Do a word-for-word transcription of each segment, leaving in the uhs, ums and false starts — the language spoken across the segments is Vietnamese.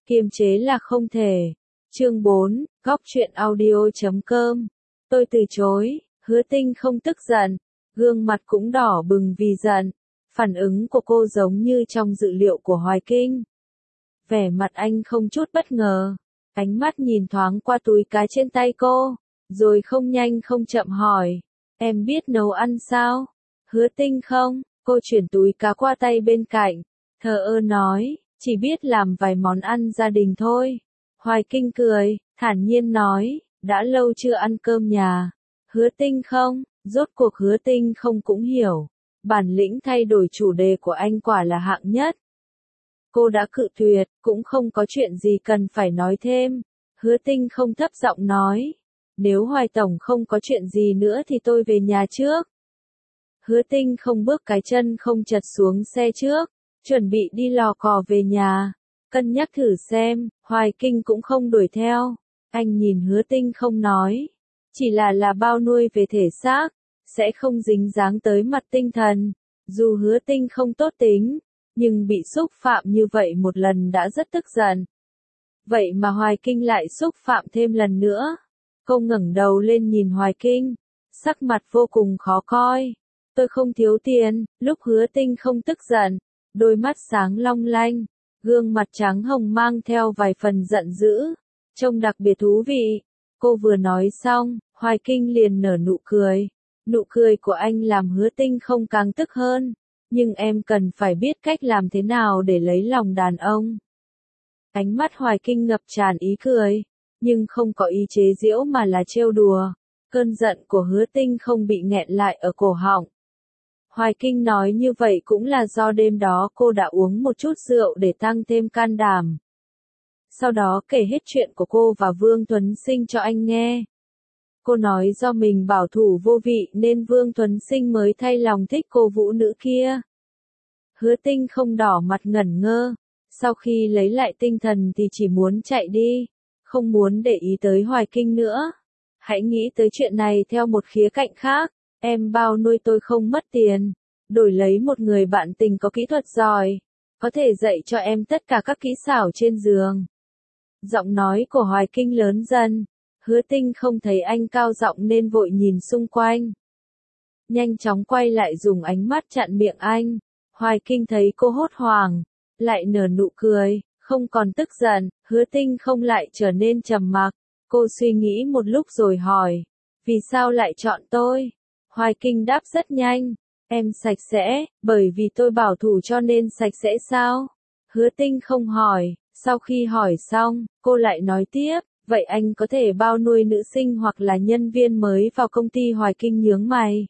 Kiềm chế là không thể. Chương bốn, góc truyện audio chấm com. Tôi từ chối, Hứa Tinh không tức giận, gương mặt cũng đỏ bừng vì giận. Phản ứng của cô giống như trong dự liệu của Hoài Kinh. Vẻ mặt anh không chút bất ngờ, ánh mắt nhìn thoáng qua túi cá trên tay cô, rồi không nhanh không chậm hỏi, em biết nấu ăn sao? Hứa Tinh không, cô chuyển túi cá qua tay bên cạnh, thờ ơ nói, chỉ biết làm vài món ăn gia đình thôi. Hoài Kinh cười, thản nhiên nói, đã lâu chưa ăn cơm nhà. Hứa Tinh không, rốt cuộc Hứa Tinh không cũng hiểu, bản lĩnh thay đổi chủ đề của anh quả là hạng nhất. Cô đã cự tuyệt, cũng không có chuyện gì cần phải nói thêm. Hứa Tinh không thấp giọng nói, nếu Hoài Tổng không có chuyện gì nữa thì tôi về nhà trước. Hứa Tinh không bước cái chân không chật xuống xe trước, chuẩn bị đi lò cò về nhà. Cân nhắc thử xem, Hoài Kinh cũng không đuổi theo. Anh nhìn Hứa Tinh không nói, chỉ là là bao nuôi về thể xác, sẽ không dính dáng tới mặt tinh thần. Dù Hứa Tinh không tốt tính, nhưng bị xúc phạm như vậy một lần đã rất tức giận. Vậy mà Hoài Kinh lại xúc phạm thêm lần nữa. Cô ngẩng đầu lên nhìn Hoài Kinh, sắc mặt vô cùng khó coi. Tôi không thiếu tiền. Lúc Hứa Tinh không tức giận, đôi mắt sáng long lanh, gương mặt trắng hồng mang theo vài phần giận dữ, trông đặc biệt thú vị. Cô vừa nói xong, Hoài Kinh liền nở nụ cười. Nụ cười của anh làm Hứa Tinh không càng tức hơn. Nhưng em cần phải biết cách làm thế nào để lấy lòng đàn ông. Ánh mắt Hoài Kinh ngập tràn ý cười, nhưng không có ý chế giễu mà là trêu đùa. Cơn giận của Hứa Tinh không bị nghẹn lại ở cổ họng. Hoài Kinh nói như vậy cũng là do đêm đó cô đã uống một chút rượu để tăng thêm can đảm. Sau đó kể hết chuyện của cô và Vương Tuấn Sinh cho anh nghe. Cô nói do mình bảo thủ vô vị nên Vương Tuấn Sinh mới thay lòng thích cô vũ nữ kia. Hứa Tinh không đỏ mặt ngẩn ngơ, sau khi lấy lại tinh thần thì chỉ muốn chạy đi, không muốn để ý tới Hoài Kinh nữa. Hãy nghĩ tới chuyện này theo một khía cạnh khác, em bao nuôi tôi không mất tiền, đổi lấy một người bạn tình có kỹ thuật giỏi, có thể dạy cho em tất cả các kỹ xảo trên giường. Giọng nói của Hoài Kinh lớn dần. Hứa Tinh không thấy anh cao giọng nên vội nhìn xung quanh. Nhanh chóng quay lại dùng ánh mắt chặn miệng anh. Hoài Kinh thấy cô hốt hoảng, lại nở nụ cười, không còn tức giận. Hứa Tinh không lại trở nên trầm mặc. Cô suy nghĩ một lúc rồi hỏi, vì sao lại chọn tôi? Hoài Kinh đáp rất nhanh, em sạch sẽ, bởi vì tôi bảo thủ cho nên sạch sẽ sao? Hứa Tinh không hỏi, sau khi hỏi xong, cô lại nói tiếp. Vậy anh có thể bao nuôi nữ sinh hoặc là nhân viên mới vào công ty? Hoài Kinh nhướng mày.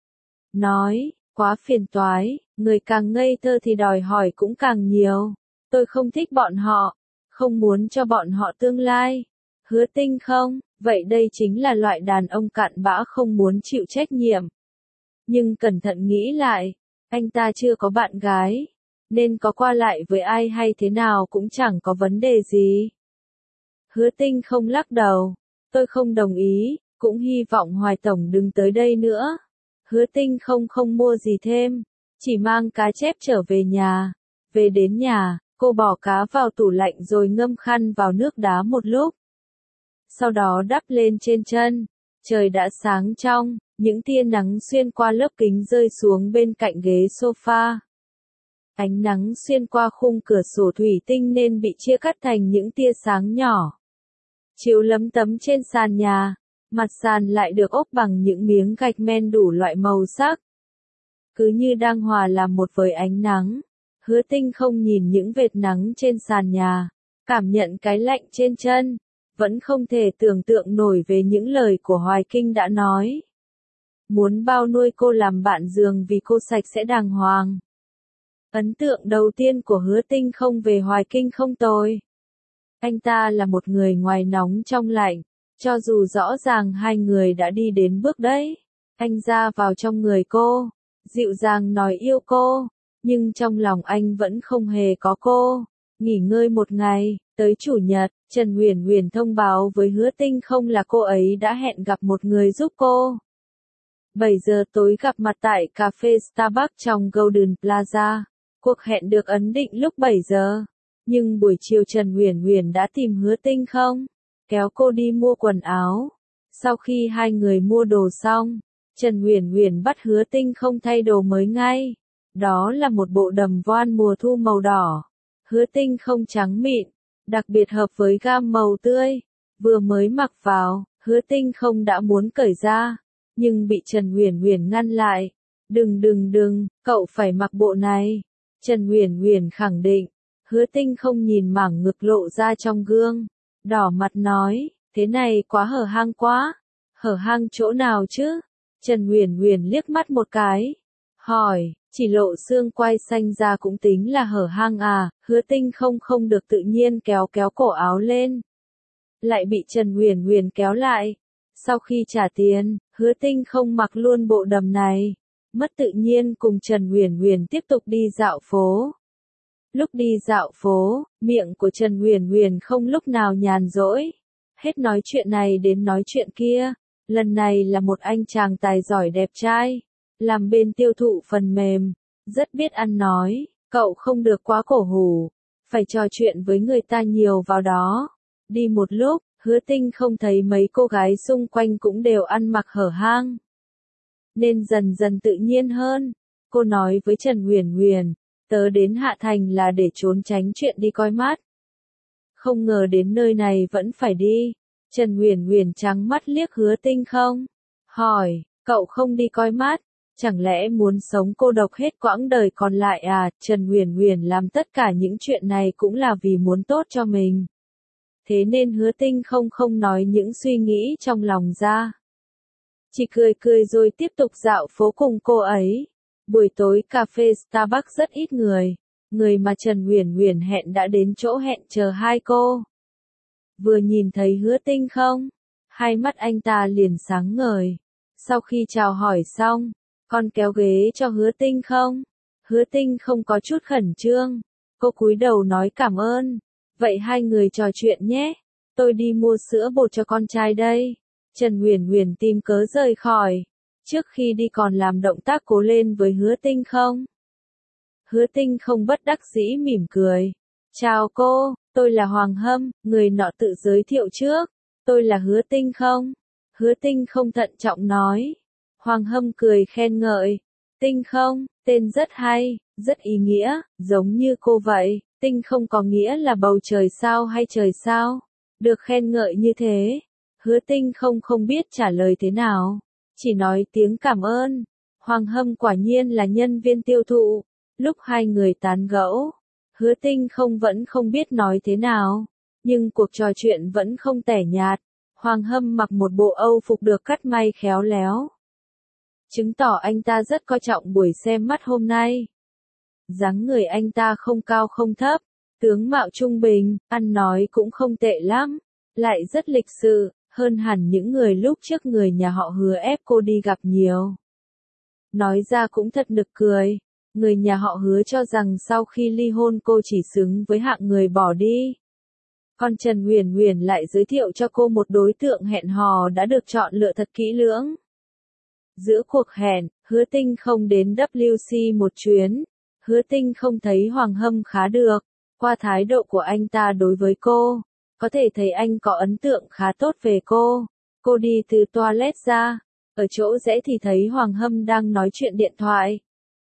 Nói, quá phiền toái, người càng ngây thơ thì đòi hỏi cũng càng nhiều. Tôi không thích bọn họ, không muốn cho bọn họ tương lai. Hứa Tinh không, vậy đây chính là loại đàn ông cặn bã không muốn chịu trách nhiệm. Nhưng cẩn thận nghĩ lại, anh ta chưa có bạn gái, nên có qua lại với ai hay thế nào cũng chẳng có vấn đề gì. Hứa Tinh không lắc đầu, tôi không đồng ý, cũng hy vọng Hoài Tổng đừng tới đây nữa. Hứa Tinh không không mua gì thêm, chỉ mang cá chép trở về nhà. Về đến nhà, cô bỏ cá vào tủ lạnh rồi ngâm khăn vào nước đá một lúc. Sau đó đắp lên trên chân, trời đã sáng trong, những tia nắng xuyên qua lớp kính rơi xuống bên cạnh ghế sofa. Ánh nắng xuyên qua khung cửa sổ thủy tinh nên bị chia cắt thành những tia sáng nhỏ. Chiếu lấm tấm trên sàn nhà, mặt sàn lại được ốp bằng những miếng gạch men đủ loại màu sắc. Cứ như đang hòa làm một với ánh nắng. Hứa Tinh không nhìn những vệt nắng trên sàn nhà, cảm nhận cái lạnh trên chân, vẫn không thể tưởng tượng nổi về những lời của Hoài Kinh đã nói. Muốn bao nuôi cô làm bạn giường vì cô sạch sẽ đàng hoàng. Ấn tượng đầu tiên của Hứa Tinh không về Hoài Kinh không tồi. Anh ta là một người ngoài nóng trong lạnh, cho dù rõ ràng hai người đã đi đến bước đấy. Anh ra vào trong người cô, dịu dàng nói yêu cô, nhưng trong lòng anh vẫn không hề có cô. Nghỉ ngơi một ngày, tới Chủ nhật, Trần Huyền Huyền thông báo với Hứa Tinh không là cô ấy đã hẹn gặp một người giúp cô. bảy giờ tối gặp mặt tại cà phê Starbucks trong Golden Plaza. Cuộc hẹn được ấn định lúc bảy giờ. Nhưng buổi chiều Trần Uyển Uyển đã tìm Hứa Tinh không, kéo cô đi mua quần áo. Sau khi hai người mua đồ xong, Trần Uyển Uyển bắt Hứa Tinh không thay đồ mới ngay. Đó là một bộ đầm voan mùa thu màu đỏ. Hứa Tinh không trắng mịn, đặc biệt hợp với gam màu tươi. Vừa mới mặc vào, Hứa Tinh không đã muốn cởi ra, nhưng bị Trần Uyển Uyển ngăn lại. Đừng đừng đừng, cậu phải mặc bộ này. Trần Uyển Uyển khẳng định. Hứa Tinh không nhìn mảng ngực lộ ra trong gương, đỏ mặt nói, thế này quá hở hang quá. Hở hang chỗ nào chứ? Trần Uyển Uyển liếc mắt một cái, hỏi, chỉ lộ xương quai xanh ra cũng tính là hở hang à? Hứa Tinh không không được tự nhiên kéo kéo cổ áo lên, lại bị Trần Uyển Uyển kéo lại. Sau khi trả tiền, Hứa Tinh không mặc luôn bộ đầm này, mất tự nhiên cùng Trần Uyển Uyển tiếp tục đi dạo phố. Lúc đi dạo phố, miệng của Trần Uyển Uyển không lúc nào nhàn rỗi, hết nói chuyện này đến nói chuyện kia. Lần này là một anh chàng tài giỏi đẹp trai, làm bên tiêu thụ phần mềm, rất biết ăn nói, cậu không được quá cổ hủ, phải trò chuyện với người ta nhiều vào đó. Đi một lúc, Hứa Tinh không thấy mấy cô gái xung quanh cũng đều ăn mặc hở hang, nên dần dần tự nhiên hơn. Cô nói với Trần Uyển Uyển, tớ đến Hạ Thành là để trốn tránh chuyện đi coi mắt. Không ngờ đến nơi này vẫn phải đi. Trần Uyển Uyển trắng mắt liếc Hứa Tinh không, hỏi, cậu không đi coi mắt, chẳng lẽ muốn sống cô độc hết quãng đời còn lại à? Trần Uyển Uyển làm tất cả những chuyện này cũng là vì muốn tốt cho mình. Thế nên Hứa Tinh không không nói những suy nghĩ trong lòng ra, chỉ cười cười rồi tiếp tục dạo phố cùng cô ấy. Buổi tối cà phê Starbucks rất ít người, người mà Trần Uyển Uyển hẹn đã đến chỗ hẹn chờ hai cô. Vừa nhìn thấy Hứa Tinh không, hai mắt anh ta liền sáng ngời. Sau khi chào hỏi xong, con kéo ghế cho Hứa Tinh không. Hứa Tinh không có chút khẩn trương, cô cúi đầu nói cảm ơn. Vậy hai người trò chuyện nhé, tôi đi mua sữa bột cho con trai đây. Trần Uyển Uyển tìm cớ rời khỏi, trước khi đi còn làm động tác cố lên với Hứa Tinh không. Hứa Tinh không bất đắc dĩ mỉm cười. Chào cô, tôi là Hoàng Hâm, người nọ tự giới thiệu trước. Tôi là Hứa Tinh không. Hứa Tinh không thận trọng nói. Hoàng Hâm cười khen ngợi. Tinh không, tên rất hay, rất ý nghĩa, giống như cô vậy. Tinh không có nghĩa là bầu trời sao hay trời sao? Được khen ngợi như thế, Hứa Tinh không không biết trả lời thế nào, chỉ nói tiếng cảm ơn. Hoàng Hâm quả nhiên là nhân viên tiêu thụ. Lúc hai người tán gẫu, Hứa Tinh không vẫn không biết nói thế nào, nhưng cuộc trò chuyện vẫn không tẻ nhạt. Hoàng Hâm mặc một bộ Âu phục được cắt may khéo léo, chứng tỏ anh ta rất coi trọng buổi xem mắt hôm nay. Dáng người anh ta không cao không thấp, tướng mạo trung bình, ăn nói cũng không tệ lắm, lại rất lịch sự, hơn hẳn những người lúc trước người nhà họ Hứa ép cô đi gặp nhiều. Nói ra cũng thật nực cười, người nhà họ Hứa cho rằng sau khi ly hôn cô chỉ xứng với hạng người bỏ đi. Còn Trần Uyển Uyển lại giới thiệu cho cô một đối tượng hẹn hò đã được chọn lựa thật kỹ lưỡng. Giữa cuộc hẹn, Hứa Tinh không đến W C một chuyến. Hứa Tinh không thấy Hoàng Hâm khá được, qua thái độ của anh ta đối với cô, có thể thấy anh có ấn tượng khá tốt về cô. Cô đi từ toilet ra, ở chỗ rẽ thì thấy Hoàng Hâm đang nói chuyện điện thoại.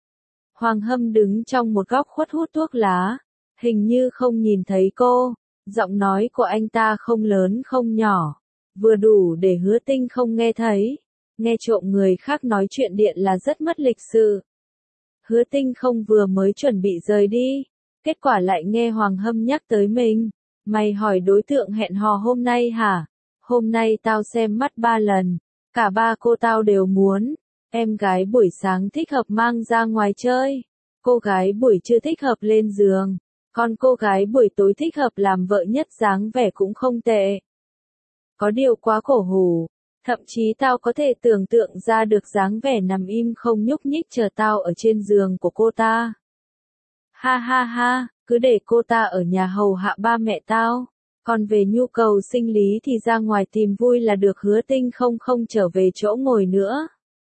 Hoàng Hâm đứng trong một góc khuất hút thuốc lá, hình như không nhìn thấy cô. Giọng nói của anh ta không lớn không nhỏ, vừa đủ để Hứa Tinh không nghe thấy. Nghe trộm người khác nói chuyện điện là rất mất lịch sự. Hứa Tinh không vừa mới chuẩn bị rời đi, kết quả lại nghe Hoàng Hâm nhắc tới mình. Mày hỏi đối tượng hẹn hò hôm nay hả? Hôm nay tao xem mắt ba lần, cả ba cô tao đều muốn. Em gái buổi sáng thích hợp mang ra ngoài chơi, cô gái buổi trưa thích hợp lên giường, còn cô gái buổi tối thích hợp làm vợ nhất, dáng vẻ cũng không tệ. Có điều quá cổ hủ, thậm chí tao có thể tưởng tượng ra được dáng vẻ nằm im không nhúc nhích chờ tao ở trên giường của cô ta. Ha ha ha, cứ để cô ta ở nhà hầu hạ ba mẹ tao, còn về nhu cầu sinh lý thì ra ngoài tìm vui là được. Hứa Tinh không không trở về chỗ ngồi nữa.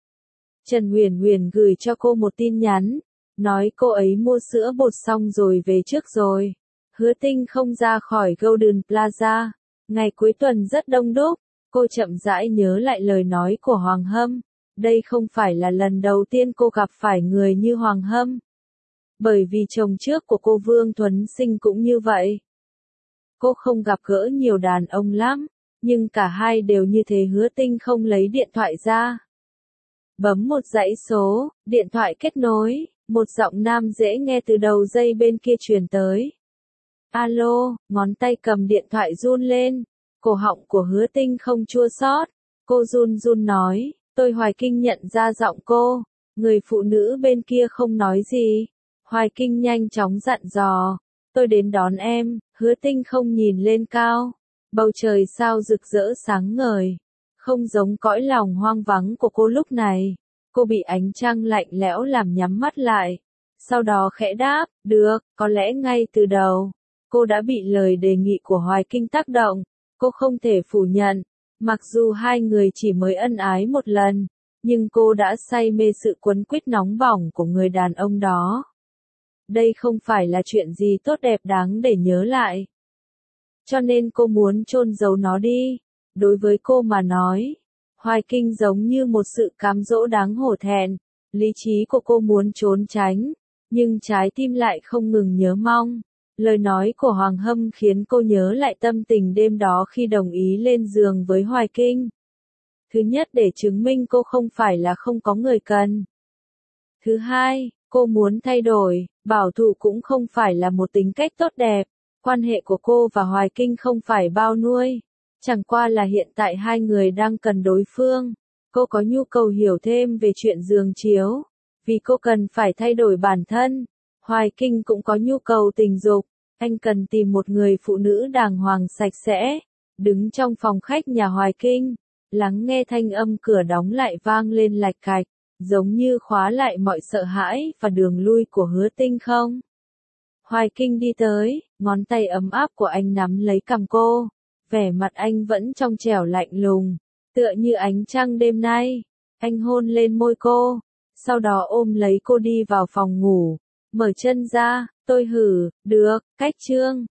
Trần Uyển Uyển gửi cho cô một tin nhắn, nói cô ấy mua sữa bột xong rồi về trước rồi. Hứa Tinh không ra khỏi Golden Plaza. Ngày cuối tuần rất đông đúc, cô chậm rãi nhớ lại lời nói của Hoàng Hâm. Đây không phải là lần đầu tiên cô gặp phải người như Hoàng Hâm. Bởi vì chồng trước của cô Vương Thuấn Sinh cũng như vậy. Cô không gặp gỡ nhiều đàn ông lắm, nhưng cả hai đều như thế. Hứa Tinh không lấy điện thoại ra. Bấm một dãy số, điện thoại kết nối, một giọng nam dễ nghe từ đầu dây bên kia truyền tới. Alo, ngón tay cầm điện thoại run lên, cổ họng của Hứa Tinh không chua xót, cô run run nói, tôi Hoài Kinh nhận ra giọng cô, người phụ nữ bên kia không nói gì. Hoài Kinh nhanh chóng dặn dò, tôi đến đón em. Hứa Tinh không nhìn lên cao, bầu trời sao rực rỡ sáng ngời, không giống cõi lòng hoang vắng của cô lúc này. Cô bị ánh trăng lạnh lẽo làm nhắm mắt lại, sau đó khẽ đáp, được, có lẽ ngay từ đầu, cô đã bị lời đề nghị của Hoài Kinh tác động. Cô không thể phủ nhận, mặc dù hai người chỉ mới ân ái một lần, nhưng cô đã say mê sự quấn quýt nóng bỏng của người đàn ông đó. Đây không phải là chuyện gì tốt đẹp đáng để nhớ lại. Cho nên cô muốn chôn giấu nó đi. Đối với cô mà nói, Hoài Kinh giống như một sự cám dỗ đáng hổ thẹn. Lý trí của cô muốn trốn tránh, nhưng trái tim lại không ngừng nhớ mong. Lời nói của Hoàng Hâm khiến cô nhớ lại tâm tình đêm đó khi đồng ý lên giường với Hoài Kinh. Thứ nhất, để chứng minh cô không phải là không có người cần. Thứ hai, cô muốn thay đổi. Bảo thủ cũng không phải là một tính cách tốt đẹp. Quan hệ của cô và Hoài Kinh không phải bao nuôi. Chẳng qua là hiện tại hai người đang cần đối phương. Cô có nhu cầu hiểu thêm về chuyện giường chiếu, vì cô cần phải thay đổi bản thân. Hoài Kinh cũng có nhu cầu tình dục. Anh cần tìm một người phụ nữ đàng hoàng sạch sẽ. Đứng trong phòng khách nhà Hoài Kinh, lắng nghe thanh âm cửa đóng lại vang lên lạch cạch, giống như khóa lại mọi sợ hãi và đường lui của Hứa Tinh không. Hoài Kinh đi tới, ngón tay ấm áp của anh nắm lấy cằm cô, vẻ mặt anh vẫn trong trẻo lạnh lùng, tựa như ánh trăng đêm nay. Anh hôn lên môi cô, sau đó ôm lấy cô đi vào phòng ngủ, mở chân ra, tôi hử, được, cách chương.